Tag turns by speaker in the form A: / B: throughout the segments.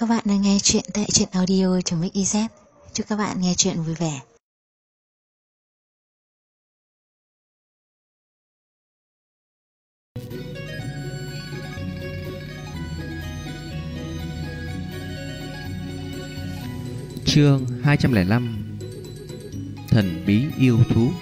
A: Các bạn đang nghe chuyện tại truyện audio.mix.iz. Chúc các bạn nghe chuyện vui vẻ.
B: Chương 205 Thần bí yêu thú.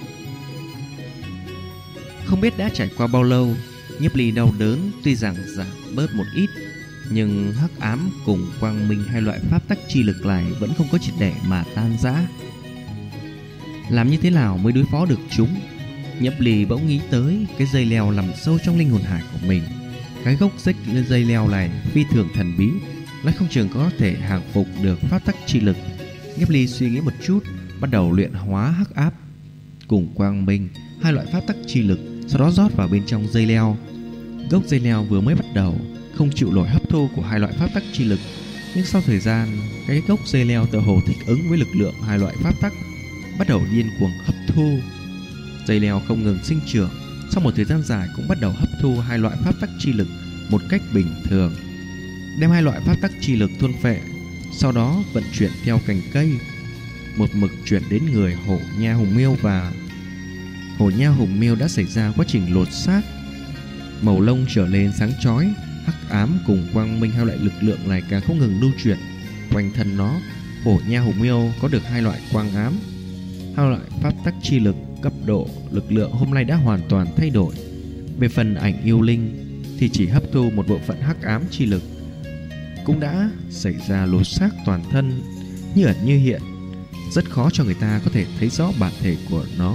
B: Không biết đã trải qua bao lâu, Nhiếp Ly đau đớn tuy rằng giảm bớt một ít, nhưng hắc ám cùng quang minh hai loại pháp tắc chi lực này vẫn không có triệt để mà tan rã. Làm như thế nào mới đối phó được chúng? Nhiếp Ly bỗng nghĩ tới cái dây leo nằm sâu trong linh hồn hải của mình. Cái gốc rễ dây leo này phi thường thần bí, nói không chừng có thể hàng phục được pháp tắc chi lực. Nhiếp Ly suy nghĩ một chút, bắt đầu luyện hóa hắc áp cùng quang minh hai loại pháp tắc chi lực, sau đó rót vào bên trong dây leo. Gốc dây leo vừa mới bắt đầu không chịu nổi hấp thu của hai loại pháp tắc chi lực, nhưng sau thời gian, cái gốc dây leo tựa hồ thích ứng với lực lượng hai loại pháp tắc, bắt đầu điên cuồng hấp thu. Dây leo không ngừng sinh trưởng, sau một thời gian dài cũng bắt đầu hấp thu hai loại pháp tắc chi lực một cách bình thường, đem hai loại pháp tắc chi lực thôn phệ, sau đó vận chuyển theo cành cây, một mực chuyển đến người hổ nha hùng miêu. Và hổ nha hùng miêu đã xảy ra quá trình lột xác, màu lông trở nên sáng chói. Hắc ám cùng quang minh hai loại lực lượng này càng không ngừng lưu chuyển quanh thân nó. Hổ nha hùng miêu có được hai loại quang ám, hai loại pháp tắc chi lực. Cấp độ lực lượng hôm nay đã hoàn toàn thay đổi. Về phần ảnh yêu linh thì chỉ hấp thu một bộ phận hắc ám chi lực, cũng đã xảy ra lột xác toàn thân, như ẩn như hiện, rất khó cho người ta có thể thấy rõ bản thể của nó.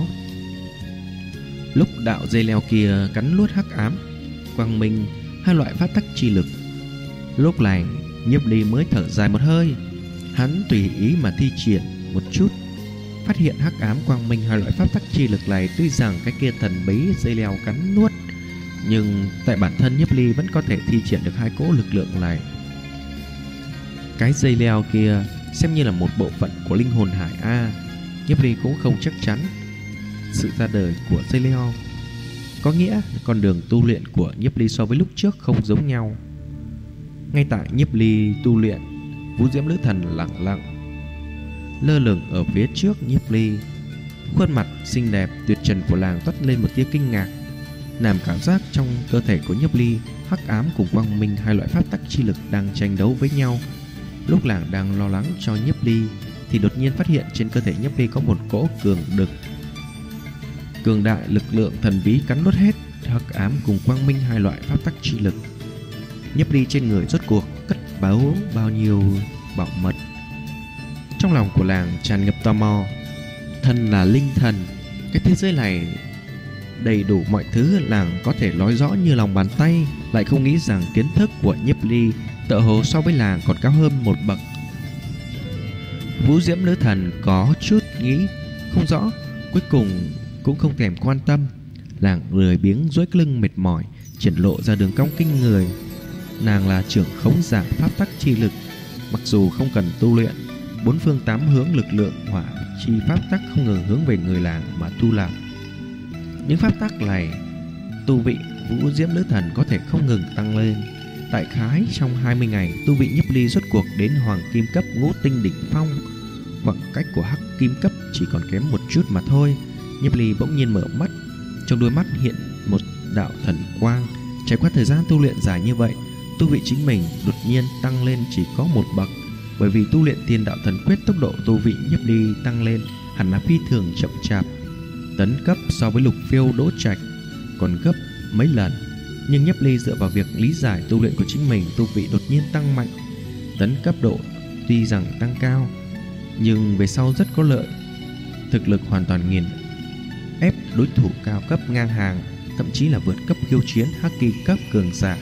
B: Lúc đạo dây leo kia cắn nuốt hắc ám, quang minh hai loại pháp tắc chi lực, lúc này Nhiếp Ly mới thở dài một hơi. Hắn tùy ý mà thi triển một chút, phát hiện hắc ám quang minh hai loại pháp tắc chi lực này tuy rằng cái kia thần bí dây leo cắn nuốt, nhưng tại bản thân Nhiếp Ly vẫn có thể thi triển được hai cỗ lực lượng này. Cái dây leo kia xem như là một bộ phận của linh hồn hải A. Nhiếp Ly cũng không chắc chắn sự ra đời của dây leo, có nghĩa con đường tu luyện của Nhiếp Ly so với lúc trước không giống nhau. Ngay tại Nhiếp Ly tu luyện, Vũ Diễm Nữ Thần lặng lặng lơ lửng ở phía trước Nhiếp Ly. Khuôn mặt xinh đẹp tuyệt trần của nàng toát lên một tia kinh ngạc. Nàng cảm giác trong cơ thể của Nhiếp Ly, hắc ám cùng quang minh hai loại pháp tắc chi lực đang tranh đấu với nhau. Lúc nàng đang lo lắng cho Nhiếp Ly thì đột nhiên phát hiện trên cơ thể Nhiếp Ly có một cỗ cường đại lực lượng thần bí cắn nuốt hết hắc ám cùng quang minh hai loại pháp tắc chi lực. Nhiếp Ly trên người rốt cuộc cất giấu bao nhiêu bảo mật? Trong lòng của nàng tràn ngập tò mò. Thân là linh thần, cái thế giới này đầy đủ mọi thứ nàng có thể nói rõ như lòng bàn tay, lại không nghĩ rằng kiến thức của Nhiếp Ly tựa hồ so với nàng còn cao hơn một bậc. Vũ Diễm Nữ Thần có chút nghĩ không rõ, cuối cùng cũng không thèm quan tâm. Nàng lười biếng duỗi lưng mệt mỏi, triển lộ ra đường cong kinh người. Nàng là trưởng khống giả pháp tắc chi lực, mặc dù không cần tu luyện, bốn phương tám hướng lực lượng hỏa chi pháp tắc không ngừng hướng về người làng mà tu làm. Những pháp tắc này tu vị Vũ Diễm Nữ Thần có thể không ngừng tăng lên. Đại khái trong 20 ngày, tu vị Nhiếp Ly rốt cuộc đến hoàng kim cấp ngũ tinh đỉnh phong. Khoảng cách của hắc kim cấp chỉ còn kém một chút mà thôi. Nhiếp Ly bỗng nhiên mở mắt, trong đôi mắt hiện một đạo thần quang. Trải qua thời gian tu luyện dài như vậy, tu vị chính mình đột nhiên tăng lên chỉ có một bậc. Bởi vì tu luyện Thiên Đạo Thần Quyết, tốc độ tu vị Nhiếp Ly tăng lên hẳn là phi thường chậm chạp, tấn cấp so với Lục Phiêu Đỗ Trạch còn gấp mấy lần. Nhưng Nhiếp Ly dựa vào việc lý giải tu luyện của chính mình, tu vị đột nhiên tăng mạnh. Tấn cấp độ tuy rằng tăng cao, nhưng về sau rất có lợi, thực lực hoàn toàn nghiền ép đối thủ cao cấp ngang hàng, thậm chí là vượt cấp khiêu chiến hắc kỳ cấp cường giả.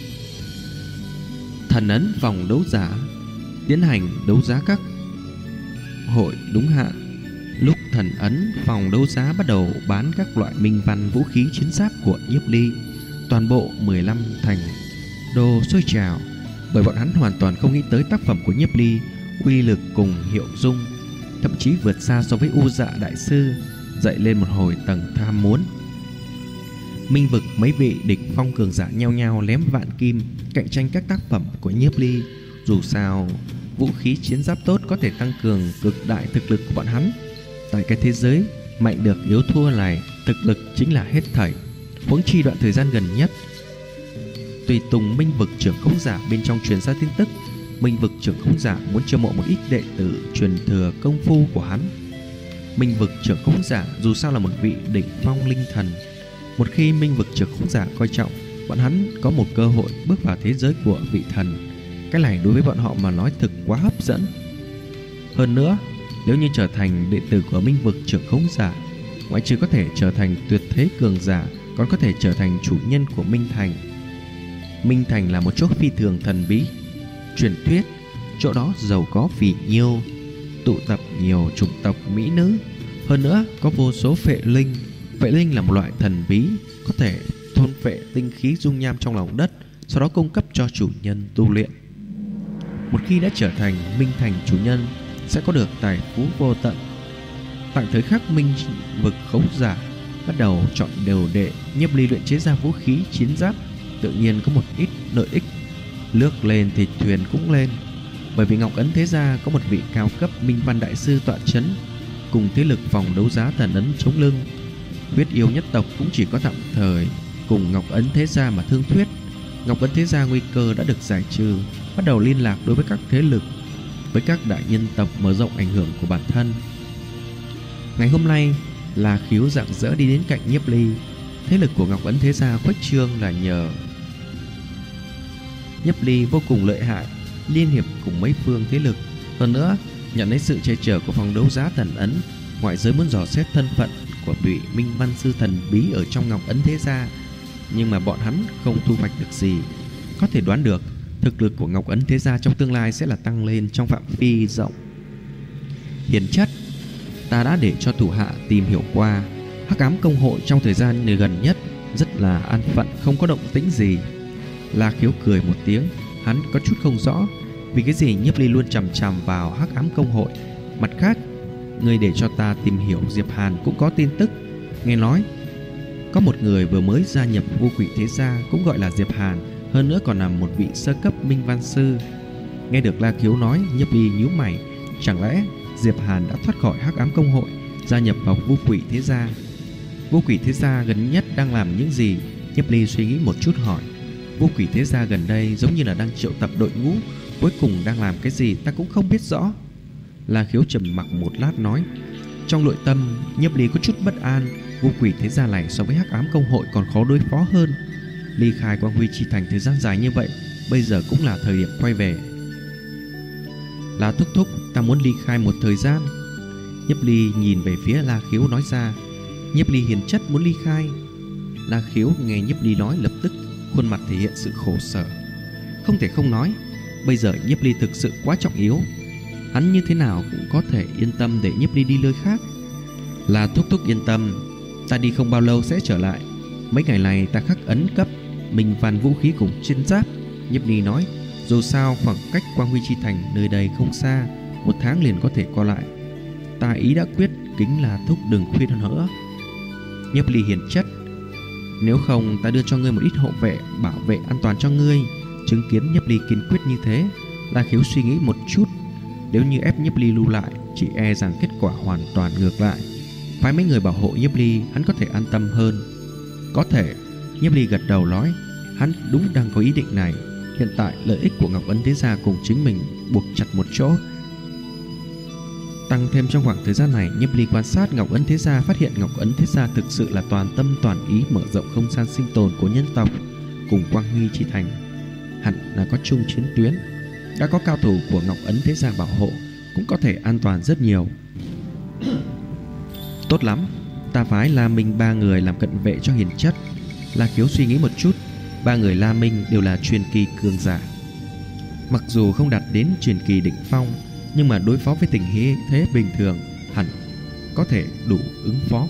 B: Thần ấn vòng đấu giá tiến hành đấu giá các hội đúng hạn. Lúc thần ấn phòng đấu giá bắt đầu bán các loại minh văn vũ khí chiến giáp của Nhiếp Ly, toàn bộ 15 thành đô sôi trào, bởi bọn hắn hoàn toàn không nghĩ tới tác phẩm của Nhiếp Ly uy lực cùng hiệu dung thậm chí vượt xa so với U Dạ đại sư, dậy lên một hồi tầng tham muốn. Minh vực mấy vị địch phong cường giả nhao nhao lém vạn kim cạnh tranh các tác phẩm của Nhiếp Ly. Dù sao, vũ khí chiến giáp tốt có thể tăng cường cực đại thực lực của bọn hắn. Tại cái thế giới mạnh được yếu thua này, thực lực chính là hết thảy. Huống chi đoạn thời gian gần nhất, tùy tùng Minh vực trưởng khống giả bên trong truyền ra tin tức, Minh vực trưởng khống giả muốn chiêu mộ một ít đệ tử truyền thừa công phu của hắn. Minh vực trưởng khống giả dù sao là một vị đỉnh phong linh thần. Một khi Minh vực trưởng khống giả coi trọng, bọn hắn có một cơ hội bước vào thế giới của vị thần. Cái này đối với bọn họ mà nói thực quá hấp dẫn. Hơn nữa, nếu như trở thành đệ tử của Minh vực trưởng khống giả, ngoại trừ có thể trở thành tuyệt thế cường giả, còn có thể trở thành chủ nhân của Minh Thành. Minh Thành là một chỗ phi thường thần bí. Truyền thuyết chỗ đó giàu có phỉ nhiêu, tụ tập nhiều chủng tộc mỹ nữ. Hơn nữa có vô số phệ linh. Phệ linh là một loại thần bí, có thể thôn phệ tinh khí dung nham trong lòng đất, sau đó cung cấp cho chủ nhân tu luyện. Một khi đã trở thành Minh Thành chủ nhân, sẽ có được tài phú vô tận. Tại thời khắc Minh vực khống giả bắt đầu chọn đều đệ, Nhiếp Ly luyện chế ra vũ khí chiến giáp tự nhiên có một ít lợi ích. Lướt lên thì thuyền cũng lên. Bởi vì Ngọc Ấn Thế Gia có một vị cao cấp minh văn đại sư tọa chấn, cùng thế lực phòng đấu giá thần ấn chống lưng. Huyết yêu nhất tộc cũng chỉ có tạm thời cùng Ngọc Ấn Thế Gia mà thương thuyết. Ngọc Ấn Thế Gia nguy cơ đã được giải trừ, bắt đầu liên lạc đối với các thế lực, với các đại nhân tộc mở rộng ảnh hưởng của bản thân. Ngày hôm nay là Khiếu rạng rỡ đi đến cạnh Nhiếp Ly. Thế lực của Ngọc Ấn Thế Gia khuếch trương là nhờ Nhiếp Ly vô cùng lợi hại, liên hiệp cùng mấy phương thế lực. Hơn nữa nhận lấy sự che chở của phòng đấu giá thần ấn, ngoại giới muốn dò xét thân phận của vị minh văn sư thần bí ở trong Ngọc Ấn Thế Gia, nhưng mà bọn hắn không thu hoạch được gì. Có thể đoán được thực lực của Ngọc Ấn Thế Gia trong tương lai sẽ là tăng lên trong phạm vi rộng. Hiền chất, ta đã để cho thủ hạ tìm hiểu qua, Hắc Ám Công hội trong thời gian gần nhất rất là an phận, không có động tĩnh gì. La Khiếu cười một tiếng, hắn có chút không rõ vì cái gì Nhiếp Ly luôn chằm chằm vào Hắc Ám Công hội. Mặt khác, người để cho ta tìm hiểu Diệp Hàn cũng có tin tức. Nghe nói có một người vừa mới gia nhập Vô Quỷ Thế Gia cũng gọi là Diệp Hàn, hơn nữa còn là một vị sơ cấp minh văn sư. Nghe được La Khiếu nói, Nhiếp Ly nhíu mày, chẳng lẽ Diệp Hàn đã thoát khỏi Hắc Ám Công hội, gia nhập vào Vô Quỷ Thế Gia? Vô Quỷ Thế Gia gần nhất đang làm những gì? Nhiếp Ly suy nghĩ một chút hỏi. Vô Quỷ Thế Gia gần đây giống như là đang triệu tập đội ngũ, cuối cùng đang làm cái gì ta cũng không biết rõ. La Khiếu trầm mặc một lát nói. Trong nội tâm Nhiếp Ly có chút bất an. Vô Quỷ Thế Gia này so với Hắc Ám Công hội còn khó đối phó hơn. Ly khai Quang Huy Chi Thành thời gian dài như vậy, bây giờ cũng là thời điểm quay về. La thúc thúc, ta muốn ly khai một thời gian. Nhiếp Ly nhìn về phía La Khiếu nói ra. Nhiếp Ly hiền chất muốn ly khai. La Khiếu nghe Nhiếp Ly nói lập tức khuôn mặt thể hiện sự khổ sở. Không thể không nói, bây giờ Nhiếp Ly thực sự quá trọng yếu. Hắn như thế nào cũng có thể yên tâm để Nhiếp Ly đi nơi khác. La thúc thúc yên tâm, ta đi không bao lâu sẽ trở lại. Mấy ngày này ta khắc ấn cấp minh văn vũ khí cùng chiến giáp. Nhiếp Ly nói. Dù sao khoảng cách Quang Huy Chi Thành nơi đây không xa, 1 tháng liền có thể qua lại. Ta ý đã quyết, kính là thúc đừng khuyên nữa. Nhiếp Ly hiền chất, nếu không ta đưa cho ngươi một ít hộ vệ, bảo vệ an toàn cho ngươi. Chứng kiến Nhiếp Ly kiên quyết như thế, La Khiếu suy nghĩ một chút. Nếu như ép Nhiếp Ly lưu lại, chỉ e rằng kết quả hoàn toàn ngược lại. Phái mấy người bảo hộ Nhiếp Ly, hắn có thể an tâm hơn. Có thể. Nhiếp Ly gật đầu nói, hắn đúng đang có ý định này. Hiện tại lợi ích của Ngọc Ấn Thế Gia cùng chính mình buộc chặt một chỗ. Tăng thêm trong khoảng thời gian này, Nhiếp Ly quan sát Ngọc Ấn Thế Gia, phát hiện Ngọc Ấn Thế Gia thực sự là toàn tâm toàn ý mở rộng không gian sinh tồn của nhân tộc cùng Quang Huy Chi Thành. Hẳn là có chung chiến tuyến. Đã có cao thủ của Ngọc Ấn Thế Gia bảo hộ, cũng có thể an toàn rất nhiều. Tốt lắm, ta phái La Minh 3 người làm cận vệ cho hiền chất. La Khiếu suy nghĩ một chút. 3 người La Minh đều là truyền kỳ cường giả. Mặc dù không đạt đến truyền kỳ đỉnh phong, nhưng mà đối phó với tình thế bình thường hẳn có thể đủ ứng phó.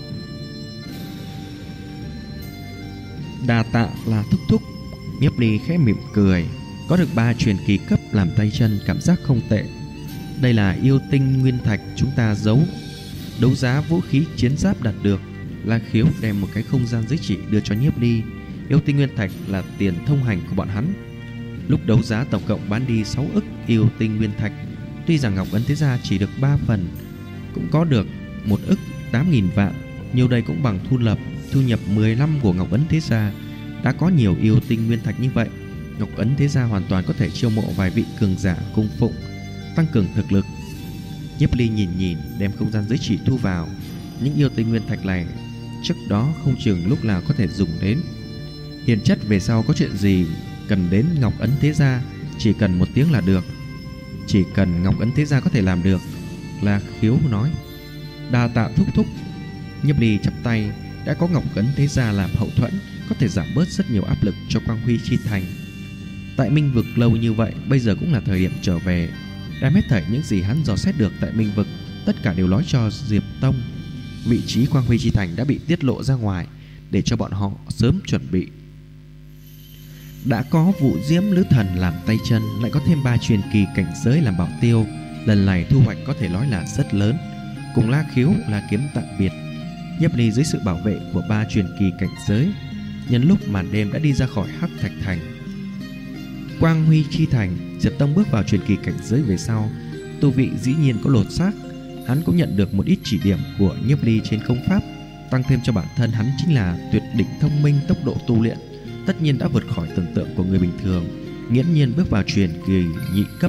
B: Đa tạ là thúc thúc. Nhiếp Ly khẽ mỉm cười. Có được 3 truyền kỳ cấp làm tay chân, cảm giác không tệ. Đây là yêu tinh nguyên thạch chúng ta đấu giá vũ khí chiến giáp đạt được. La Khiếu đem một cái không gian giới chỉ đưa cho Nhiếp Ly. Yêu tinh nguyên thạch là tiền thông hành của bọn hắn. Lúc đấu giá tổng cộng bán đi 6 ức yêu tinh nguyên thạch. Tuy rằng Ngọc Ấn Thế Gia chỉ được 3 phần, cũng có được 1 ức 8.000 vạn. Nhiều đây cũng bằng thu nhập 10 năm của Ngọc Ấn Thế Gia. Đã có nhiều yêu tinh nguyên thạch như vậy, Ngọc Ấn Thế Gia hoàn toàn có thể chiêu mộ vài vị cường giả cung phụng, tăng cường thực lực. Nhiếp Ly nhìn đem không gian giới chỉ thu vào. Những yêu tinh nguyên thạch này trước đó không chừng lúc nào có thể dùng đến. Hiền chất về sau có chuyện gì cần đến Ngọc Ấn Thế Gia, chỉ cần một tiếng là được. Chỉ cần Ngọc Ấn Thế Gia có thể làm được. La Khiếu nói. Đa tạ thúc thúc. Nhiếp Ly chắp tay. Đã có Ngọc Ấn Thế Gia làm hậu thuẫn, có thể giảm bớt rất nhiều áp lực cho Quang Huy Chi Thành. Tại Minh Vực lâu như vậy, bây giờ cũng là thời điểm trở về. Đem hết thảy những gì hắn dò xét được tại Minh Vực, tất cả đều nói cho Diệp Tông. Vị trí Quang Huy Chi Thành đã bị tiết lộ ra ngoài, để cho bọn họ sớm chuẩn bị. Đã có Vụ Diễm Lữ Thần làm tay chân, lại có thêm 3 truyền kỳ cảnh giới làm bảo tiêu. Lần này thu hoạch có thể nói là rất lớn. Cùng La Khiếu, La Kiếm tạm biệt. Nhiếp Ly dưới sự bảo vệ của 3 truyền kỳ cảnh giới, nhân lúc màn đêm đã đi ra khỏi Hắc Thạch Thành. Quang Huy Chi Thành, Diệp Tông bước vào truyền kỳ cảnh giới về sau, tu vị dĩ nhiên có lột xác. Hắn cũng nhận được một ít chỉ điểm của Nhiếp Ly trên công pháp, tăng thêm cho bản thân hắn chính là tuyệt đỉnh thông minh, tốc độ tu luyện tất nhiên đã vượt khỏi tưởng tượng của người bình thường, nghiễm nhiên bước vào truyền kỳ nhị cấp.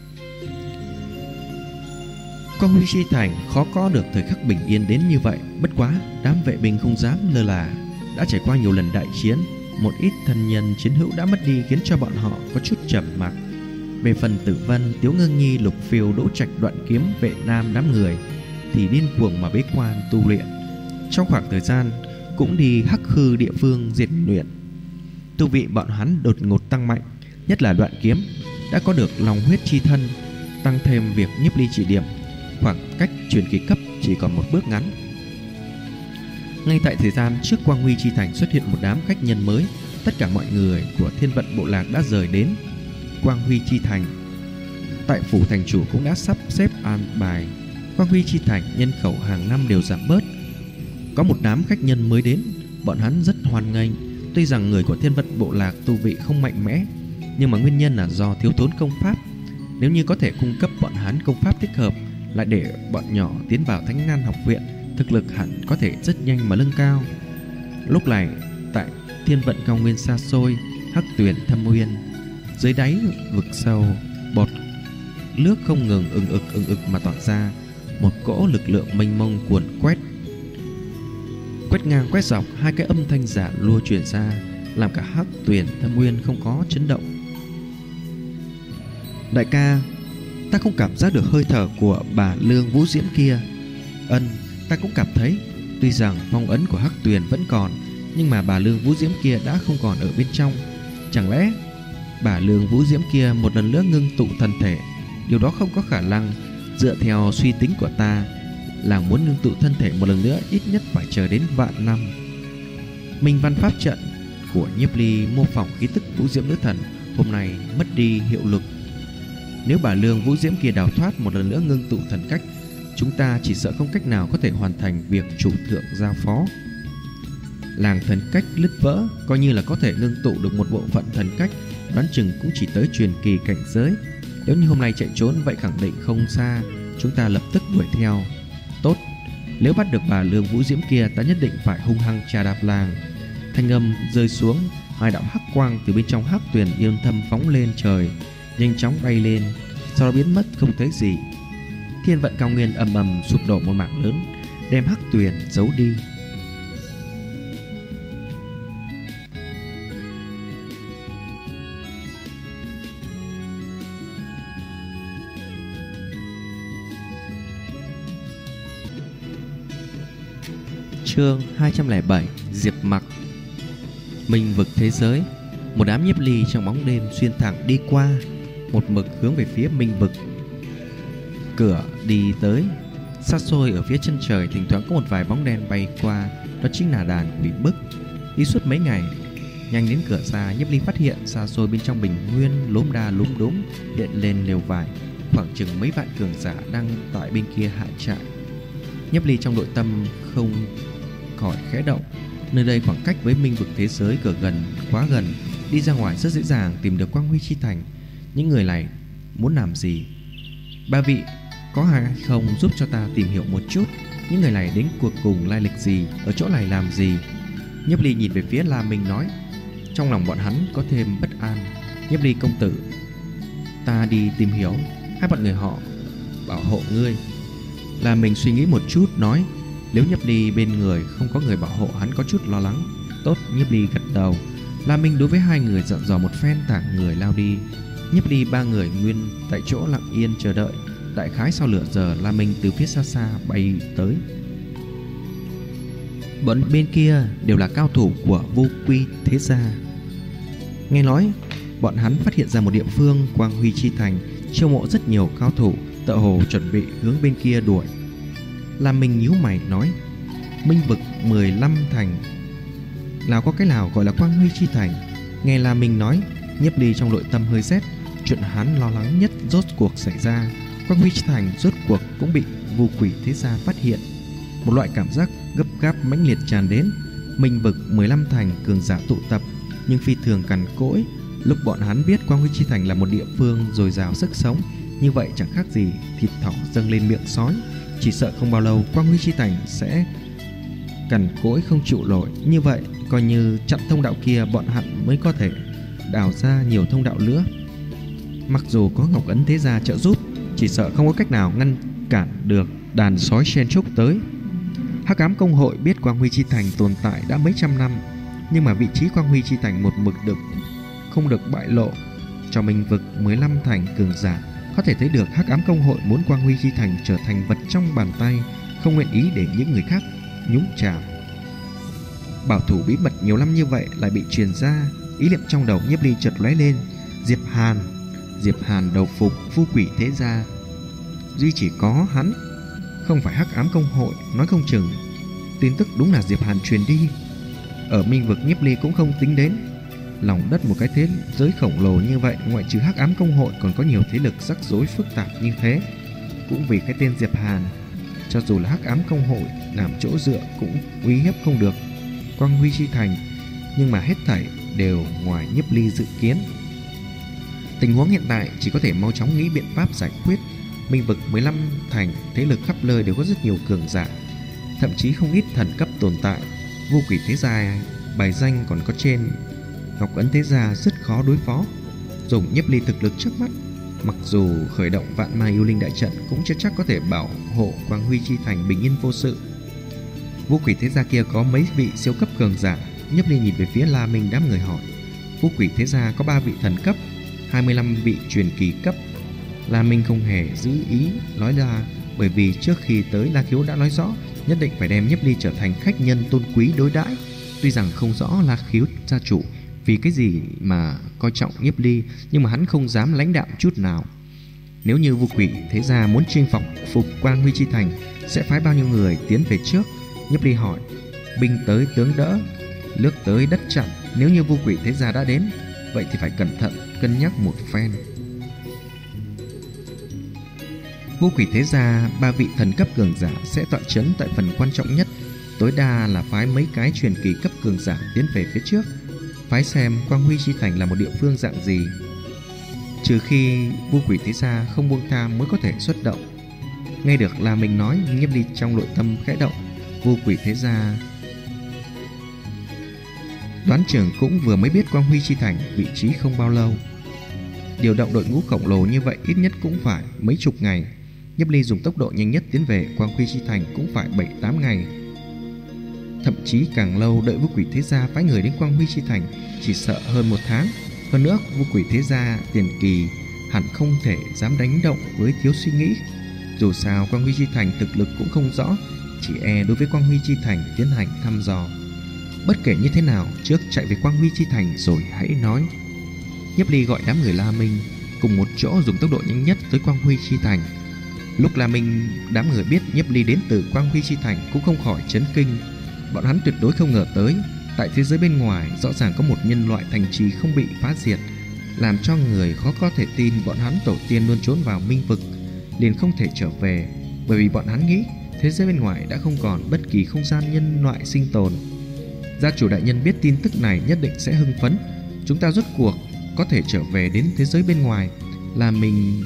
B: Quang Huy Chi Thành khó có được thời khắc bình yên đến như vậy. Bất quá đám vệ binh không dám lơ là. Đã trải qua nhiều lần đại chiến, một ít thân nhân chiến hữu đã mất đi, khiến cho bọn họ có chút trầm mặc. Về phần Tử Vân, Tiếu Ngưng Nhi, Lục Phiêu, Đỗ Trạch, Đoạn Kiếm, Vệ Nam đám người thì điên cuồng mà bế quan tu luyện. Trong khoảng thời gian cũng đi Hắc Khư địa phương rèn luyện. Tu vị bọn hắn đột ngột tăng mạnh, nhất là Đoạn Kiếm đã có được lòng huyết chi thân, tăng thêm việc Nhiếp Ly chỉ điểm, khoảng cách truyền kỳ cấp chỉ còn một bước ngắn. Ngay tại thời gian trước Quang Huy Chi Thành xuất hiện một đám khách nhân mới. Tất cả mọi người của Thiên Vận Bộ Lạc đã rời đến Quang Huy Chi Thành. Tại phủ thành chủ cũng đã sắp xếp an bài. Quang Huy Chi Thành nhân khẩu hàng năm đều giảm bớt. Có một đám khách nhân mới đến, bọn hắn rất hoan nghênh. Tuy rằng người của Thiên Vận Bộ Lạc tu vị không mạnh mẽ, nhưng mà nguyên nhân là do thiếu thốn công pháp. Nếu như có thể cung cấp bọn hắn công pháp thích hợp, lại để bọn nhỏ tiến vào Thánh Nan học viện, thực lực hẳn có thể rất nhanh mà nâng cao. Lúc này tại Thiên Vận cao nguyên xa xôi, Hắc Tuyền Thâm Nguyên, dưới đáy vực sâu, bọt nước không ngừng ừng ực mà tỏa ra. Một cỗ lực lượng mênh mông cuồn quét ngang quét dọc, hai cái âm thanh giả lua truyền ra, làm cả Hắc Tuyền Thâm Nguyên không có chấn động. Đại ca, ta không cảm giác được hơi thở của bà Lương Vũ Diễm kia. Ta cũng cảm thấy. Tuy rằng phong ấn của Hắc Tuyền vẫn còn, nhưng mà bà Lương Vũ Diễm kia đã không còn ở bên trong. Chẳng lẽ bà Lương Vũ Diễm kia một lần nữa ngưng tụ thân thể? Điều đó không có khả năng. Dựa theo suy tính của ta, làng muốn ngưng tụ thân thể một lần nữa ít nhất phải chờ đến vạn năm. Minh văn pháp trận của Nhiếp Ly mô phỏng khí tức Vũ Diễm Nữ Thần hôm nay mất đi hiệu lực. Nếu bà Lương Vũ Diễm kia đào thoát một lần nữa ngưng tụ thần cách, chúng ta chỉ sợ không cách nào có thể hoàn thành việc chủ thượng giao phó. Làng thần cách lứt vỡ, coi như là có thể ngưng tụ được một bộ phận thần cách, đoán chừng cũng chỉ tới truyền kỳ cảnh giới. Nếu như hôm nay chạy trốn, vậy khẳng định không xa. Chúng ta lập tức đuổi theo. Tốt, nếu bắt được bà Lương Vũ Diễm kia, ta nhất định phải hung hăng trà đạp làng. Thanh âm rơi xuống, hai đạo hắc quang từ bên trong Hắc Tuyền Yên Thâm phóng lên trời, nhanh chóng bay lên, sau đó biến mất không thấy gì. Thiên Vận cao nguyên ầm ầm sụp đổ một mảng lớn, đem Hắc Tuyền giấu đi. Chương 207: Diệp Mặc. Minh vực thế giới. Một đám Nhiếp Ly trong bóng đêm xuyên thẳng đi qua, một mực hướng về phía Minh vực. Cửa đi tới. Xa xôi ở phía chân trời thỉnh thoảng có một vài bóng đen bay qua, đó chính là đàn quỷ bức. Đi suốt mấy ngày, nhanh đến cửa ra, Nhiếp Ly phát hiện xa xôi bên trong bình nguyên lốm đa lúm đúm hiện lên lều vải, khoảng chừng mấy vạn cường giả đang tại bên kia hạ trại. Nhiếp Ly trong nội tâm không khỏi khẽ động. Nơi đây khoảng cách với Minh vực thế giới cửa gần, quá gần, đi ra ngoài rất dễ dàng tìm được Quang Huy Chi Thành. Những người này muốn làm gì? Ba vị có hay không giúp cho ta tìm hiểu một chút, những người này đến cuộc cùng lai lịch gì, ở chỗ này làm gì? Nhiếp Ly nhìn về phía La Minh nói. Trong lòng bọn hắn có thêm bất an. Nhiếp Ly công tử, ta đi tìm hiểu, hai bọn người họ bảo hộ ngươi. La Minh suy nghĩ một chút nói. Nếu Nhiếp Ly bên người không có người bảo hộ, hắn có chút lo lắng. Tốt, Nhiếp Ly gật đầu. La Minh đối với hai người dặn dò một phen, tảng người lao đi. Nhiếp Ly ba người nguyên tại chỗ lặng yên chờ đợi. Đại khái sau nửa giờ, La Minh từ phía xa xa bay tới. Bọn bên kia đều là cao thủ của Vô Quy Thế Gia. Nghe nói bọn hắn phát hiện ra một địa phương Quang Huy Chi Thành chiêu mộ rất nhiều cao thủ, tựa hồ chuẩn bị hướng bên kia đuổi. La Minh nhíu mày nói. Minh vực 15 thành, nào có cái nào gọi là Quang Huy Chi Thành? Nghe La Minh nói, Nhiếp Ly trong nội tâm hơi rét. Chuyện hắn lo lắng nhất rốt cuộc xảy ra. Quang Huy Chi Thành rốt cuộc cũng bị Vô Quỷ Thế Gia phát hiện. Một loại cảm giác gấp gáp mãnh liệt tràn đến. Minh vực 15 thành cường giả tụ tập, nhưng phi thường cằn cỗi. Lúc bọn hắn biết Quang Huy Chi Thành là một địa phương dồi dào sức sống, như vậy chẳng khác gì thịt thỏ dâng lên miệng sói. Chỉ sợ không bao lâu Quang Huy Chi Thành sẽ cằn cỗi không chịu nổi. Như vậy coi như chặn thông đạo kia, bọn hắn mới có thể đào ra nhiều thông đạo nữa. Mặc dù có Ngọc Ấn Thế Gia trợ giúp, chỉ sợ không có cách nào ngăn cản được đàn sói chen chúc tới. Hắc Ám Công Hội biết Quang Huy Chi Thành tồn tại đã mấy trăm năm, nhưng mà vị trí Quang Huy Chi Thành một mực không được bại lộ cho Minh vực 15 thành cường giả. Có thể thấy được Hắc Ám Công Hội muốn Quang Huy Chi Thành trở thành vật trong bàn tay, không nguyện ý để những người khác nhúng chạm. Bảo thủ bí mật nhiều năm như vậy lại bị truyền ra. Ý niệm trong đầu Nhiếp Ly chợt lóe lên. Diệp Hàn đầu phục Vô Quỷ Thế Gia, duy chỉ có hắn, không phải Hắc Ám Công Hội. Nói không chừng tin tức đúng là Diệp Hàn truyền đi. Ở Minh vực Nhiếp Ly cũng không tính đến. Lòng đất một cái thế giới khổng lồ như vậy, ngoại trừ Hắc Ám Công Hội còn có nhiều thế lực rắc rối phức tạp như thế. Cũng vì cái tên Diệp Hàn, cho dù là Hắc Ám Công Hội làm chỗ dựa cũng uy hiếp không được Quang Huy Chi Thành. Nhưng mà hết thảy đều ngoài Nhiếp Ly dự kiến. Tình huống hiện tại chỉ có thể mau chóng nghĩ biện pháp giải quyết. Minh vực 15 thành thế lực khắp nơi đều có rất nhiều cường giả, thậm chí không ít thần cấp tồn tại. Vô Quỷ Thế Gia bài danh còn có trên Ngọc Ấn Thế Gia, rất khó đối phó. Dùng Nhiếp Ly thực lực trước mắt, mặc dù khởi động Vạn Ma Yêu Linh đại trận cũng chưa chắc có thể bảo hộ Quang Huy Chi Thành bình yên vô sự. Vô Quỷ Thế Gia kia có mấy vị siêu cấp cường giả. Nhiếp Ly nhìn về phía La Minh đám người hỏi. Vô Quỷ Thế Gia có 3 vị thần cấp, 25 vị truyền kỳ cấp. La Minh không hề giữ ý nói ra, bởi vì trước khi tới La Khiếu đã nói rõ nhất định phải đem Nhiếp Ly trở thành khách nhân tôn quý đối đãi. Tuy rằng không rõ La Khiếu gia chủ vì cái gì mà coi trọng Nhiếp Ly, nhưng mà hắn không dám lãnh đạm chút nào. Nếu như Vô Quỷ Thế Gia muốn chinh phục Quang Huy Chi Thành, sẽ phái bao nhiêu người tiến về trước? Nhiếp Ly hỏi. Binh tới tướng đỡ, nước tới đất chặn. Nếu như Vô Quỷ Thế Gia đã đến, vậy thì phải cẩn thận cân nhắc một phen. Vô Quỷ Thế Gia 3 vị thần cấp cường giả sẽ tọa chấn tại phần quan trọng nhất, tối đa là phái mấy cái truyền kỳ cấp cường giả tiến về phía trước, phái xem Quang Huy Chi Thành là một địa phương dạng gì. Trừ khi Vô Quỷ Thế Gia không buông tha mới có thể xuất động. Nghe được La Minh nói, Nhiếp Ly trong nội tâm khẽ động. Vô Quỷ Thế Gia đoán chừng cũng vừa mới biết Quang Huy Chi Thành vị trí không bao lâu. Điều động đội ngũ khổng lồ như vậy ít nhất cũng phải mấy chục ngày. Nhiếp Ly dùng tốc độ nhanh nhất tiến về Quang Huy Chi Thành cũng phải 7-8 ngày, thậm chí càng lâu. Đợi Vô Quỷ Thế Gia phái người đến Quang Huy Chi Thành chỉ sợ hơn 1 tháng. Hơn nữa Vô Quỷ Thế Gia tiền kỳ hẳn không thể dám đánh động với thiếu suy nghĩ. Dù sao Quang Huy Chi Thành thực lực cũng không rõ, chỉ đối với Quang Huy Chi Thành tiến hành thăm dò. Bất kể như thế nào, trước chạy về Quang Huy Chi Thành rồi hãy nói. Nhiếp Ly gọi đám người La Minh cùng một chỗ dùng tốc độ nhanh nhất tới Quang Huy Chi Thành. Lúc La Minh đám người biết Nhiếp Ly đến từ Quang Huy Chi Thành cũng không khỏi chấn kinh. Bọn hắn tuyệt đối không ngờ tới, tại thế giới bên ngoài rõ ràng có một nhân loại thành trì không bị phá diệt, làm cho người khó có thể tin bọn hắn tổ tiên luôn trốn vào Minh vực liền không thể trở về, bởi vì bọn hắn nghĩ thế giới bên ngoài đã không còn bất kỳ không gian nhân loại sinh tồn. Gia chủ đại nhân biết tin tức này nhất định sẽ hưng phấn, chúng ta rốt cuộc có thể trở về đến thế giới bên ngoài. Là mình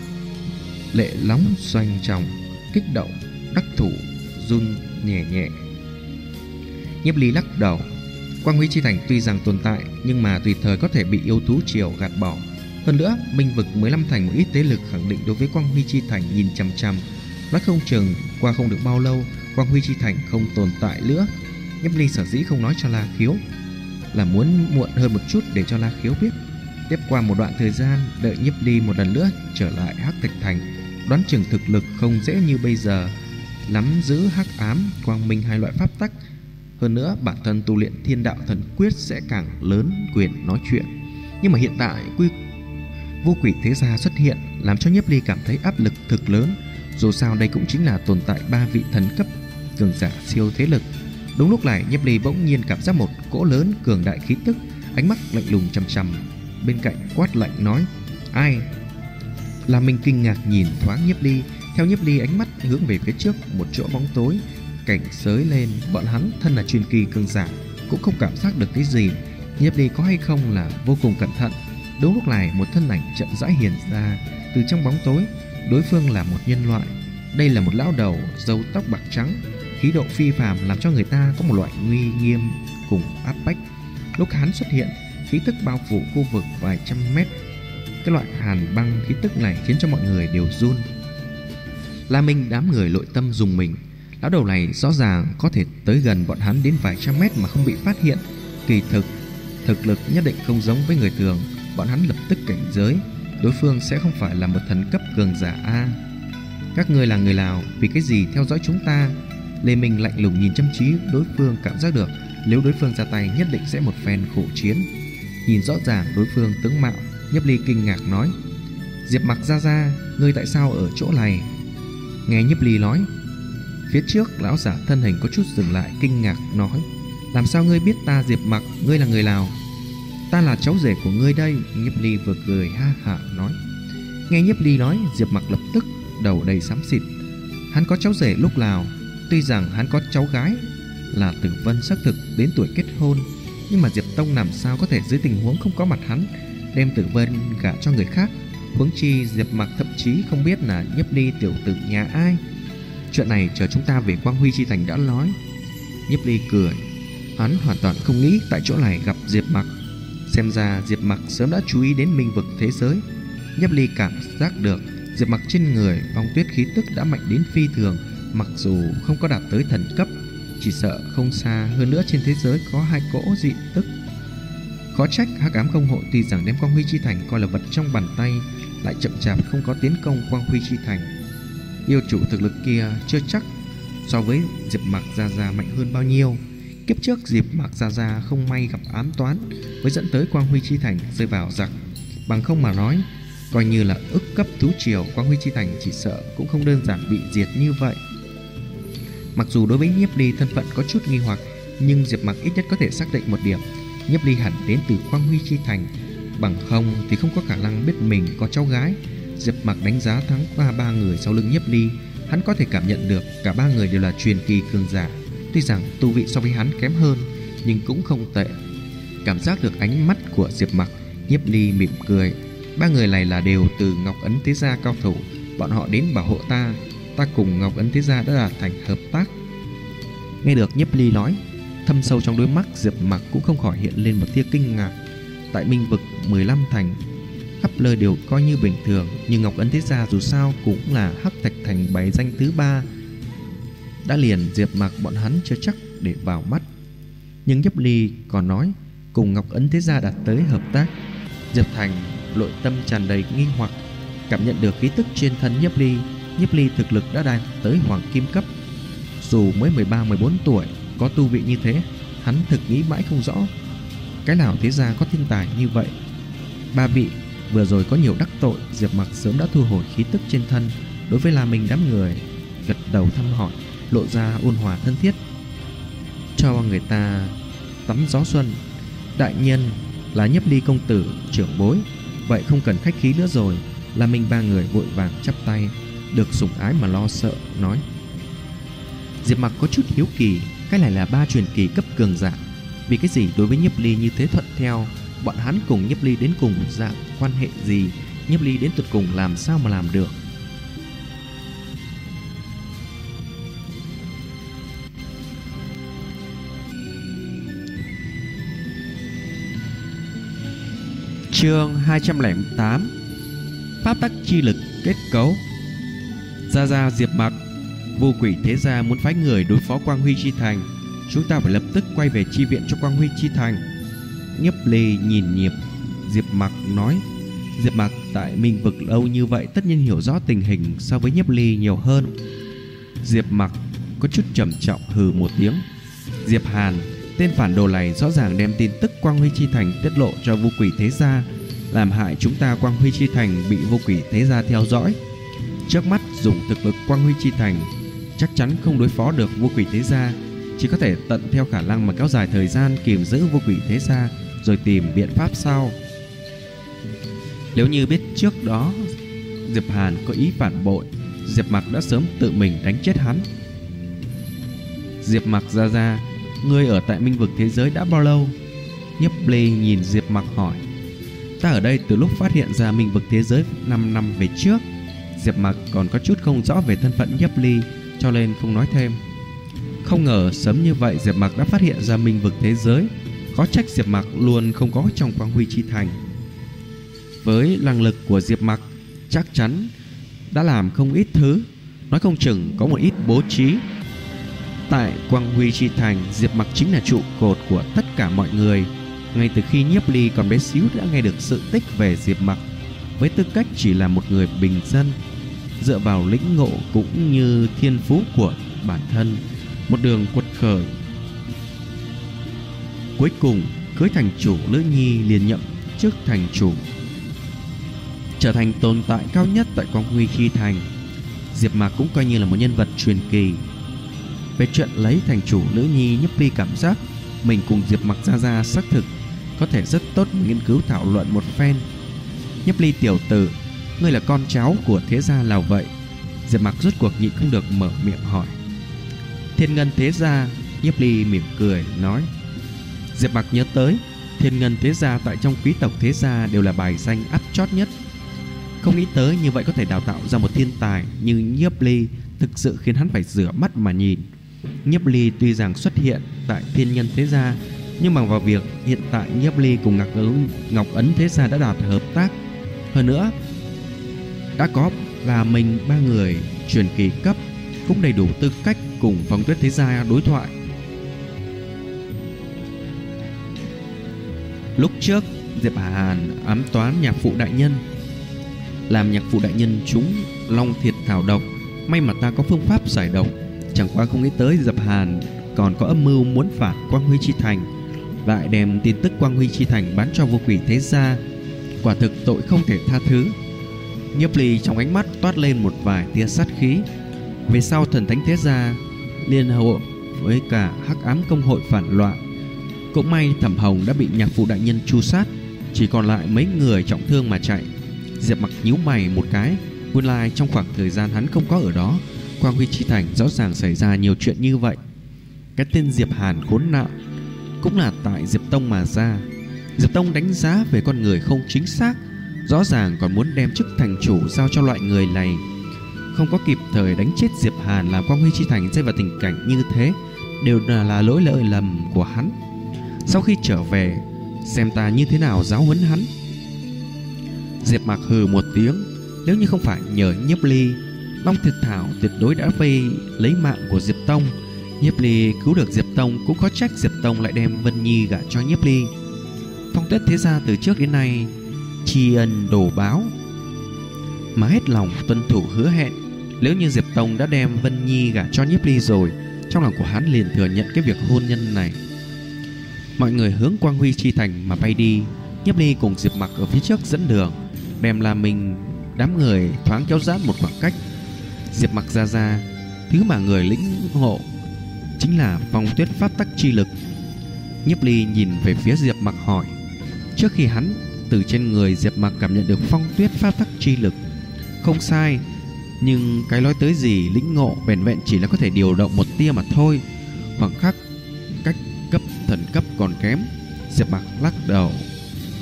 B: lệ nóng doanh trọng, kích động, đắc thủ, run nhẹ nhẹ. Nhiếp Ly lắc đầu. Quang Huy Chi Thành tuy rằng tồn tại, nhưng mà tùy thời có thể bị yêu thú triều gạt bỏ. Hơn nữa, Minh vực 15 thành một ít thế lực khẳng định đối với Quang Huy Chi Thành nhìn chằm chằm. Nói không chừng qua không được bao lâu, Quang Huy Chi Thành không tồn tại nữa. Nhiếp Ly sở dĩ không nói cho La Khiếu là muốn muộn hơn một chút để cho La Khiếu biết. Tiếp qua một đoạn thời gian, đợi Nhiếp Ly một lần nữa trở lại Hắc Thạch Thành, đoán chừng thực lực không dễ như bây giờ, nắm giữ hắc ám, quang minh hai loại pháp tắc. Hơn nữa, bản thân tu luyện Thiên Đạo Thần Quyết sẽ càng lớn quyền nói chuyện. Nhưng mà hiện tại Vô Quỷ Thế Gia xuất hiện, làm cho Nhiếp Ly cảm thấy áp lực thực lớn. Dù sao đây cũng chính là tồn tại 3 vị thần cấp cường giả siêu thế lực. Đúng lúc này, Nhiếp Ly bỗng nhiên cảm giác một cỗ lớn cường đại khí tức, ánh mắt lạnh lùng chằm chằm bên cạnh, quát lạnh nói: "Ai?" Là mình kinh ngạc nhìn thoáng Nhiếp Ly. Theo Nhiếp Ly ánh mắt hướng về phía trước một chỗ bóng tối, cảnh sới lên. Bọn hắn thân là truyền kỳ cường giả cũng không cảm giác được cái gì. Nhiếp Ly có hay không là vô cùng cẩn thận. Đúng lúc này, một thân ảnh chậm rãi hiện ra từ trong bóng tối. Đối phương là một nhân loại. Đây là một lão đầu, râu tóc bạc trắng, khí độ phi phàm, làm cho người ta có một loại uy nghiêm cùng áp bách. Lúc hắn xuất hiện, khí tức bao phủ khu vực vài trăm mét. Cái loại hàn băng khí tức này khiến cho mọi người đều run. La Minh đám người nội tâm dùng mình. Lão đầu này rõ ràng có thể tới gần bọn hắn đến vài trăm mét mà không bị phát hiện. Kỳ thực lực nhất định không giống với người thường. Bọn hắn lập tức cảnh giới, đối phương sẽ không phải là một thần cấp cường giả a. Các ngươi là người nào, vì cái gì theo dõi chúng ta? Lê Minh lạnh lùng nhìn chăm chú đối phương, cảm giác được nếu đối phương ra tay nhất định sẽ một phen khổ chiến. Nhìn rõ ràng đối phương tướng mạo, Nhiếp Ly kinh ngạc nói: "Diệp Mặc gia gia, ngươi tại sao ở chỗ này?" Nghe Nhiếp Ly nói, phía trước lão giả thân hình có chút dừng lại, kinh ngạc nói: "Làm sao ngươi biết ta Diệp Mặc? Ngươi là người nào?" "Ta là cháu rể của ngươi đây." Nhiếp Ly vừa cười ha hả nói. Nghe Nhiếp Ly nói, Diệp Mặc lập tức đầu đầy xám xịt. Hắn có cháu rể lúc nào? Tuy rằng hắn có cháu gái là Tử Vân xác thực đến tuổi kết hôn, nhưng mà Diệp Tông làm sao có thể dưới tình huống không có mặt hắn đem Tử Vân gả cho người khác? Huống chi Diệp Mặc thậm chí không biết là Nhiếp Ly tiểu tử nhà ai. Chuyện này chờ chúng ta về Quang Huy Chi Thành đã nói. Nhiếp Ly cười. Hắn hoàn toàn không nghĩ tại chỗ này gặp Diệp Mặc. Xem ra Diệp Mặc sớm đã chú ý đến minh vực thế giới. Nhiếp Ly cảm giác được Diệp Mặc trên người phong tuyết khí tức đã mạnh đến phi thường. Mặc dù không có đạt tới thần cấp, chỉ sợ không xa hơn nữa trên thế giới có 2 cỗ dị tức. Khó trách Hắc Ám Công Hội tuy rằng đem Quang Huy Chi Thành coi là vật trong bàn tay, lại chậm chạp không có tiến công Quang Huy Chi Thành. Yêu chủ thực lực kia chưa chắc so với Diệp Mặc gia gia mạnh hơn bao nhiêu. Kiếp trước Diệp Mặc gia gia không may gặp ám toán, mới dẫn tới Quang Huy Chi Thành rơi vào giặc. Bằng không mà nói, coi như là ức cấp thú triều, Quang Huy Chi Thành chỉ sợ cũng không đơn giản bị diệt như vậy. Mặc dù đối với Nhiếp Ly thân phận có chút nghi hoặc, nhưng Diệp Mặc ít nhất có thể xác định một điểm: Nhiếp Ly hẳn đến từ Quang Huy Chi Thành. Bằng không thì không có khả năng biết mình có cháu gái. Diệp Mặc đánh giá thắng qua 3 người sau lưng Nhiếp Ly. Hắn có thể cảm nhận được cả 3 người đều là truyền kỳ cường giả. Tuy rằng tu vị so với hắn kém hơn, nhưng cũng không tệ. Cảm giác được ánh mắt của Diệp Mặc, Nhiếp Ly mỉm cười. 3 người này là đều từ Ngọc Ấn Thế Gia cao thủ. Bọn họ đến bảo hộ ta. Ta cùng Ngọc Ấn Thế Gia đã đạt thành hợp tác. Nghe được Nhiếp Ly nói, thâm sâu trong đôi mắt Diệp Mặc cũng không khỏi hiện lên một tia kinh ngạc. Tại minh vực 15 thành, khắp nơi đều coi như bình thường, nhưng Ngọc Ấn Thế Gia dù sao cũng là Hắc Thạch Thành bài danh thứ 3. Đã liền Diệp Mặc bọn hắn chưa chắc để vào mắt. Nhưng Nhiếp Ly còn nói cùng Ngọc Ấn Thế Gia đạt tới hợp tác. Diệp Thành nội tâm tràn đầy nghi hoặc, cảm nhận được khí tức trên thân Nhiếp Ly. Nhiếp Ly thực lực đã đạt tới hoàng kim cấp. Dù mới 13-14 tuổi, có tu vị như thế, hắn thực nghĩ mãi không rõ cái nào thế gia có thiên tài như vậy. 3 vị vừa rồi có nhiều đắc tội, Diệp Mặc sớm đã thu hồi khí tức trên thân. Đối với La Minh đám người gật đầu thăm hỏi, lộ ra ôn hòa thân thiết, cho người ta tắm gió xuân. Đại nhân là Nhiếp Ly công tử trưởng bối, vậy không cần khách khí nữa rồi. La Minh 3 người vội vàng chắp tay, được sủng ái mà lo sợ nói. Diệp Mặc có chút hiếu kỳ, cái này là 3 truyền kỳ cấp cường giả, vì cái gì đối với Nhiếp Ly như thế thuận theo? bọn hắn cùng Nhiếp Ly đến cùng dạng quan hệ gì, Nhiếp Ly đến tột cùng làm sao mà làm được. Chương 208: Pháp tắc chi lực kết cấu. Gia Diệp Mặc, Vô Quỷ Thế Gia muốn phái người đối phó Quang Huy Chi Thành, chúng ta phải lập tức quay về chi viện cho Quang Huy Chi Thành. Nhiếp Ly nhìn Diệp Mặc nói. Diệp Mặc tại Minh Vực lâu như vậy tất nhiên hiểu rõ tình hình so với Nhiếp Ly nhiều hơn. Diệp Mặc có chút trầm trọng hừ một tiếng. Diệp Hàn, tên phản đồ này rõ ràng đem tin tức Quang Huy Chi Thành tiết lộ cho Vô Quỷ Thế Gia, làm hại chúng ta Quang Huy Chi Thành bị Vô Quỷ Thế Gia theo dõi. Trước mắt dùng thực lực Quang Huy Chi Thành chắc chắn không đối phó được Vô Quỷ Thế Gia, chỉ có thể tận theo khả năng mà kéo dài thời gian kiềm giữ Vô Quỷ Thế Gia, rồi tìm biện pháp sau. Nếu như biết trước đó Diệp Hàn có ý phản bội, Diệp Mặc đã sớm tự mình đánh chết hắn. Diệp Mặc ra, ngươi ở tại Minh Vực thế giới đã bao lâu? Nhiếp Ly nhìn Diệp Mặc hỏi. Ta ở đây từ lúc phát hiện ra Minh Vực thế giới 5 năm về trước. Diệp Mặc còn có chút không rõ về thân phận Nhiếp Ly, cho nên không nói thêm. Không ngờ sớm như vậy Diệp Mặc đã phát hiện ra Minh Vực thế giới, khó trách Diệp Mặc luôn không có trong Quang Huy Chi Thành. Với năng lực của Diệp Mặc, chắc chắn đã làm không ít thứ, nói không chừng có một ít bố trí. Tại Quang Huy Chi Thành, Diệp Mặc chính là trụ cột của tất cả mọi người. Ngay từ khi Nhiếp Ly còn bé xíu đã nghe được sự tích về Diệp Mặc. Với tư cách chỉ là một người bình dân, dựa vào lĩnh ngộ cũng như thiên phú của bản thân, một đường quật khởi, cuối cùng cưới thành chủ Lữ Nhi, liền nhậm chức thành chủ, trở thành tồn tại cao nhất tại Quang Huy Chi Thành. Diệp Mặc cũng coi như là một nhân vật truyền kỳ. Về chuyện lấy thành chủ Lữ Nhi, Nhiếp Ly cảm giác mình cùng Diệp Mặc ra xác thực có thể rất tốt nghiên cứu thảo luận một phen. Nhiếp Ly tiểu tử, ngươi là con cháu của thế gia nào vậy? Diệp Mặc rốt cuộc nhịn không được mở miệng hỏi. Thiên Ngân thế gia. Nhiếp Ly mỉm cười nói. Diệp Mặc nhớ tới Thiên Ngân thế gia tại trong quý tộc thế gia đều là bài danh áp chót nhất. Không nghĩ tới như vậy có thể đào tạo ra một thiên tài như Nhiếp Ly, thực sự khiến hắn phải rửa mắt mà nhìn. Nhiếp Ly tuy rằng xuất hiện tại Thiên Nhân thế gia, nhưng bằng vào việc hiện tại Nhiếp Ly cùng Ngọc Ấn thế gia đã đạt hợp tác, hơn nữa đã có là mình ba người truyền kỳ cấp, cũng đầy đủ tư cách cùng Phong Tuyết thế gia đối thoại. Lúc trước Diệp Hàn ám toán nhạc phụ đại nhân, làm nhạc phụ đại nhân trúng long thiệt thảo độc, may mà ta có phương pháp giải độc. Chẳng qua không nghĩ tới Diệp Hàn còn có âm mưu muốn phản Quang Huy Chi Thành, lại đem tin tức Quang Huy Chi Thành bán cho Vô Quỷ thế gia, quả thực tội không thể tha thứ. Nhiếp Ly trong ánh mắt toát lên một vài tia sát khí. Về sau Thần Thánh thế gia liên hợp với cả Hắc Ám công hội phản loạn, cũng may Thẩm Hồng đã bị nhạc phụ đại nhân tru sát, chỉ còn lại mấy người trọng thương mà chạy. Diệp Mặc nhíu mày một cái, nguyên lai trong khoảng thời gian hắn không có ở đó, Quang Huy Chi Thành rõ ràng xảy ra nhiều chuyện như vậy. Cái tên Diệp Hàn khốn nạn cũng là tại Diệp Tông mà ra. Diệp Tông đánh giá về con người không chính xác, rõ ràng còn muốn đem chức thành chủ giao cho loại người này. Không có kịp thời đánh chết Diệp Hàn, làm Quang Huy Chi Thành rơi vào tình cảnh như thế, đều là lỗi lầm của hắn. Sau khi trở về, xem ta như thế nào giáo huấn hắn. Diệp Mặc hừ một tiếng. Nếu như không phải nhờ Nhiếp Ly, Long Thiệt Thảo tuyệt đối đã vây lấy mạng của Diệp Tông. Nhiếp Ly cứu được Diệp Tông, cũng có trách Diệp Tông lại đem Vân Nhi gả cho Nhiếp Ly. Phong Tuyết thế gia từ trước đến nay tri ân đồ báo, mà hết lòng tuân thủ hứa hẹn. Nếu như Diệp Tông đã đem Vân Nhi gả cho Nhiếp Ly rồi, trong lòng của hắn liền thừa nhận cái việc hôn nhân này. Mọi người hướng Quang Huy Chi Thành mà bay đi. Nhiếp Ly cùng Diệp Mặc ở phía trước dẫn đường, đem là mình đám người thoáng kéo giãn một khoảng cách. Diệp Mặc ra thứ mà người lĩnh ngộ chính là Phong Tuyết pháp tắc chi lực. Nhiếp Ly nhìn về phía Diệp Mặc hỏi. Trước khi hắn từ trên người Diệp Mặc cảm nhận được Phong Tuyết pháp tắc chi lực, không sai, nhưng cái nói tới gì lĩnh ngộ vẻn vẹn chỉ là có thể điều động một tia mà thôi, khoảng khắc cách cấp thần cấp còn kém. Diệp Mặc lắc đầu.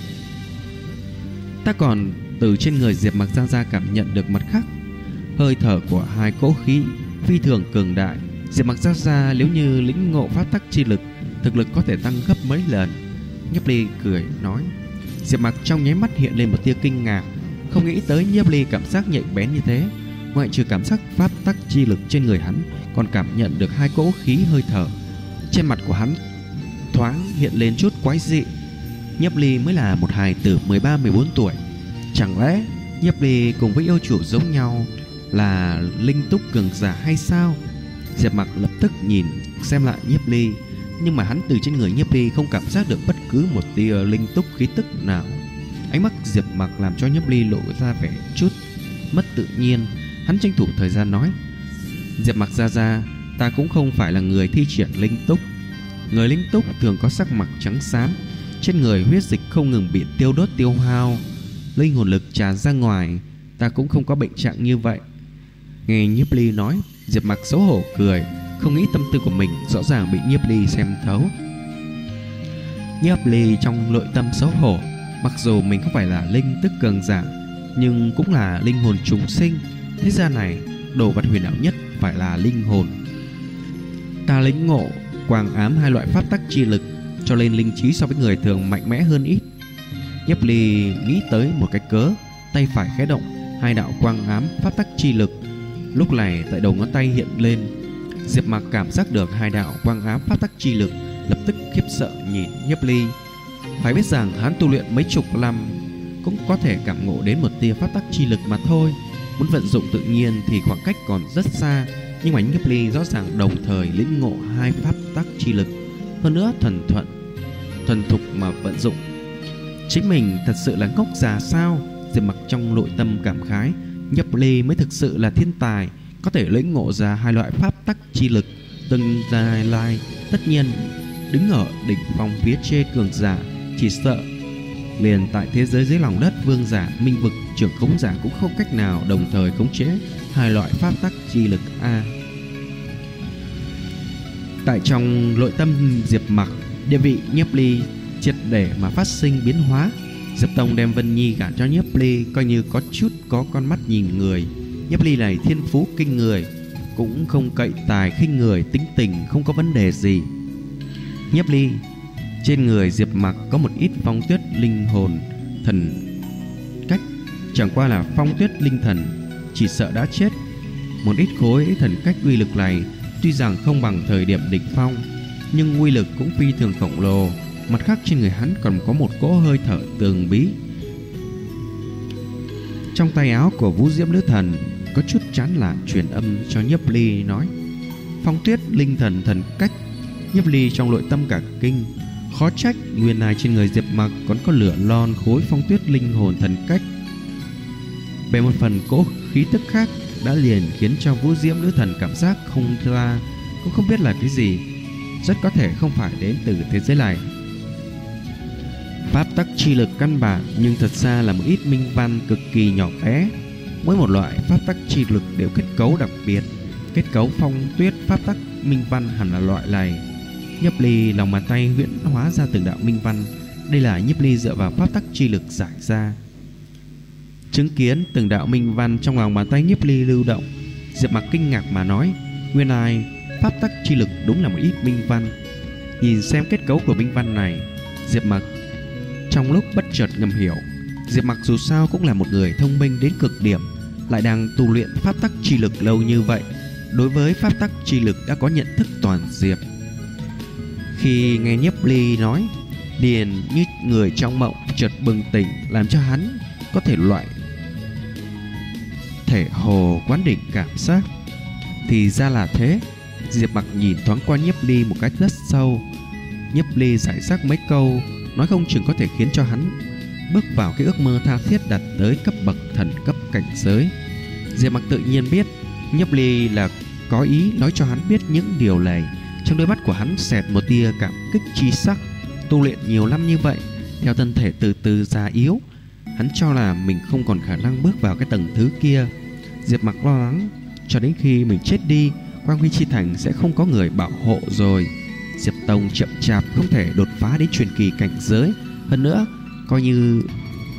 B: Ta còn từ trên người Diệp Mặc Gia Gia cảm nhận được mặt khác hơi thở của hai cỗ khí phi thường cường đại. Diệp Mặc Gia Gia nếu như lĩnh ngộ pháp tắc chi lực, thực lực có thể tăng gấp mấy lần. Nhiếp Ly cười nói. Diệp Mặc trong nháy mắt hiện lên một tia kinh ngạc, không nghĩ tới Nhiếp Ly cảm giác nhạy bén như thế. Ngoại trừ cảm giác pháp tắc chi lực trên người hắn, còn cảm nhận được hai cỗ khí hơi thở. Trên mặt của hắn thoáng hiện lên chút quái dị. Nhiếp Ly mới là một hài tử 13-14 tuổi. Chẳng lẽ Nhiếp Ly cùng với yêu chủ giống nhau là linh túc cường giả hay sao? Diệp Mặc lập tức nhìn xem lại Nhiếp Ly, nhưng mà hắn từ trên người Nhiếp Ly không cảm giác được bất cứ một tia linh túc khí tức nào. Ánh mắt Diệp Mặc làm cho Nhiếp Ly lộ ra vẻ chút mất tự nhiên. Hắn tranh thủ thời gian nói. Diệp Mặc Gia Gia, ta cũng không phải là người thi triển linh túc. Người linh túc thường có sắc mặt trắng xám, trên người huyết dịch không ngừng bị tiêu đốt tiêu hao, linh hồn lực tràn ra ngoài. Ta cũng không có bệnh trạng như vậy. Nghe Nhiếp Ly nói, Diệp Mặc xấu hổ cười, không nghĩ tâm tư của mình rõ ràng bị Nhiếp Ly xem thấu. Nhiếp Ly trong nội tâm xấu hổ. Mặc dù mình không phải là linh tức cường giả, nhưng cũng là linh hồn trùng sinh. Thế gian này, đồ vật huyền ảo nhất phải là linh hồn. Ta lĩnh ngộ quang ám hai loại pháp tắc chi lực, cho nên linh trí so với người thường mạnh mẽ hơn ít. Nhiếp Ly nghĩ tới một cái cớ, tay phải khẽ động, hai đạo quang ám pháp tắc chi lực lúc này tại đầu ngón tay hiện lên. Diệp Mặc cảm giác được hai đạo quang ám pháp tắc chi lực, lập tức khiếp sợ nhìn Nhiếp Ly. Phải biết rằng hắn tu luyện mấy chục năm cũng có thể cảm ngộ đến một tia pháp tắc chi lực mà thôi. Muốn vận dụng tự nhiên thì khoảng cách còn rất xa, nhưng mà Nhiếp Ly rõ ràng đồng thời lĩnh ngộ hai pháp tắc chi lực, hơn nữa thuần thục mà vận dụng. Chính mình thật sự là ngốc già sao? Diệp Mặc trong nội tâm cảm khái. Nhiếp Ly mới thực sự là thiên tài, có thể lĩnh ngộ ra hai loại pháp tắc chi lực tương lai. Tất nhiên đứng ở đỉnh phong phía trên cường giả, chỉ sợ liền tại thế giới dưới lòng đất vương giả, minh vực, trưởng khống giả cũng không cách nào đồng thời khống chế hai loại pháp tắc chi lực a. Tại trong nội tâm Diệp Mặc, địa vị Nhiếp Ly triệt để mà phát sinh biến hóa. Diệp Tông đem Vân Nhi gả cho Nhiếp Ly coi như có chút có con mắt nhìn người. Nhiếp Ly này thiên phú kinh người, cũng không cậy tài khinh người, tính tình không có vấn đề gì. Nhiếp Ly trên người Diệp Mặc có một ít phong tuyết linh hồn thần cách, chẳng qua là phong tuyết linh thần chỉ sợ đã chết. Một ít khối thần cách uy lực này tuy rằng không bằng thời điểm đỉnh phong, nhưng uy lực cũng phi thường khổng lồ. Mặt khác trên người hắn còn có một cỗ hơi thở tường bí. Trong tay áo của Vũ Diễm Nữ Thần có chút chán nản truyền âm cho Nhiếp Ly nói. Phong tuyết linh thần thần cách. Nhiếp Ly trong nội tâm cả kinh, khó trách nguyên lai trên người Diệp Mặc còn có lửa lon khối phong tuyết linh hồn thần cách. Về một phần cỗ khí tức khác đã liền khiến cho Vũ Diễm Nữ Thần cảm giác không ra, cũng không biết là cái gì, rất có thể không phải đến từ thế giới này. Pháp tắc chi lực căn bản nhưng thật ra là một ít minh văn cực kỳ nhỏ bé. Mỗi một loại pháp tắc chi lực đều kết cấu đặc biệt. Kết cấu phong tuyết pháp tắc minh văn hẳn là loại này. Nhiếp Ly lòng bàn tay huyễn hóa ra từng đạo minh văn. Đây là Nhiếp Ly dựa vào pháp tắc chi lực giải ra. Chứng kiến từng đạo minh văn trong lòng bàn tay Nhiếp Ly lưu động, Diệp Mặc kinh ngạc mà nói. Nguyên lai pháp tắc chi lực đúng là một ít minh văn. Nhìn xem kết cấu của minh văn này, Diệp Mặc trong lúc bất chợt ngầm hiểu, Diệp Mặc dù sao cũng là một người thông minh đến cực điểm, lại đang tu luyện pháp tắc chi lực lâu như vậy, đối với pháp tắc chi lực đã có nhận thức toàn diện. Khi nghe Nhiếp Ly nói, liền như người trong mộng chợt bừng tỉnh, làm cho hắn có thể loại thể hồ quán đỉnh cảm giác. Thì ra là thế. Diệp Mặc nhìn thoáng qua Nhiếp Ly một cách rất sâu. Nhiếp Ly giải sắc mấy câu, nói không chừng có thể khiến cho hắn bước vào cái ước mơ tha thiết đạt tới cấp bậc thần cấp cảnh giới. Diệp Mặc tự nhiên biết Nhiếp Ly là có ý nói cho hắn biết những điều này. Trong đôi mắt của hắn xẹt một tia cảm kích chi sắc. Tu luyện nhiều năm như vậy, theo thân thể từ từ già yếu, hắn cho là mình không còn khả năng bước vào cái tầng thứ kia. Diệp Mặc lo lắng cho đến khi mình chết đi, Quang Huy Chi Thành sẽ không có người bảo hộ rồi. Diệp Tông chậm chạp không thể đột phá đến truyền kỳ cảnh giới. Hơn nữa, coi như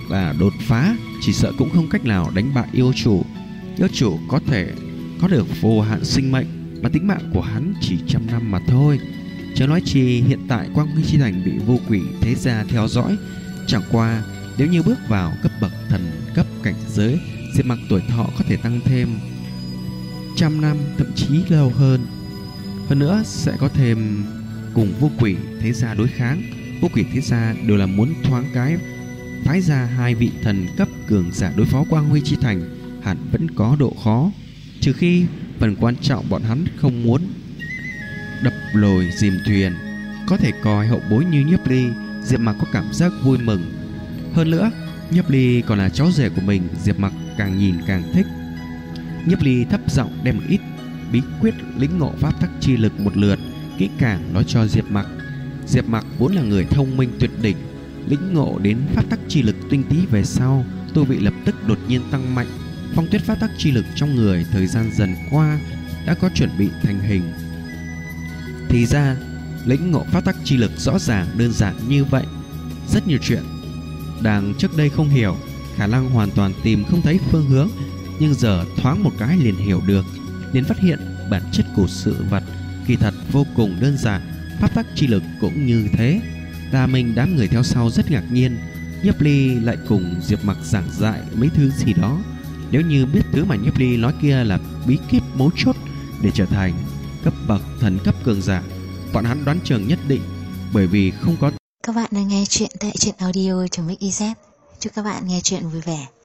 B: là đột phá, chỉ sợ cũng không cách nào đánh bại yêu chủ. Yêu chủ có thể có được vô hạn sinh mệnh, mà tính mạng của hắn chỉ 100 năm mà thôi. Chớ nói chi hiện tại Quang Huy Chi Thành bị vô quỷ thế gia theo dõi. Chẳng qua nếu như bước vào cấp bậc thần cấp cảnh giới, Diệp Mặc tuổi thọ có thể tăng thêm 100 năm, thậm chí lâu hơn. Hơn nữa sẽ có thêm cùng vô quỷ thế gia đối kháng. Vô quỷ thế gia đều là muốn thoáng cái phái ra 2 vị thần cấp cường giả đối phó Quang Huy Chi Thành, hẳn vẫn có độ khó. Trừ khi phần quan trọng bọn hắn không muốn đập lồi dìm thuyền. Có thể coi hậu bối như Nhiếp Ly, Diệp Mặc có cảm giác vui mừng. Hơn nữa Nhiếp Ly còn là cháu rể của mình, Diệp Mặc càng nhìn càng thích. Nhiếp Ly thấp giọng đem một ít bí quyết lĩnh ngộ pháp tắc chi lực một lượt kỹ càng nói cho Diệp Mặc. Diệp Mặc vốn là người thông minh tuyệt đỉnh, lĩnh ngộ đến pháp tắc chi lực tinh tí về sau, tu vị lập tức đột nhiên tăng mạnh. Phong tuyết pháp tắc chi lực trong người thời gian dần qua đã có chuẩn bị thành hình. Thì ra lĩnh ngộ pháp tắc chi lực rõ ràng đơn giản như vậy. Rất nhiều chuyện đang trước đây không hiểu, khả năng hoàn toàn tìm không thấy phương hướng, nhưng giờ thoáng một cái liền hiểu được, liền phát hiện bản chất của sự vật kỳ thật vô cùng đơn giản. Pháp tắc chi lực cũng như thế. Là mình đám người theo sau rất ngạc nhiên. Nhiếp Ly lại cùng Diệp Mặc giảng dạy mấy thứ gì đó. Nếu như biết thứ mà Nhiếp Ly nói kia là bí kíp mấu chốt để trở thành cấp bậc thần cấp cường giả, bọn hắn đoán chừng nhất định, bởi vì không có.
A: Các bạn đang nghe chuyện tại truyện audio.mix.iz. Chúc các bạn nghe chuyện vui vẻ.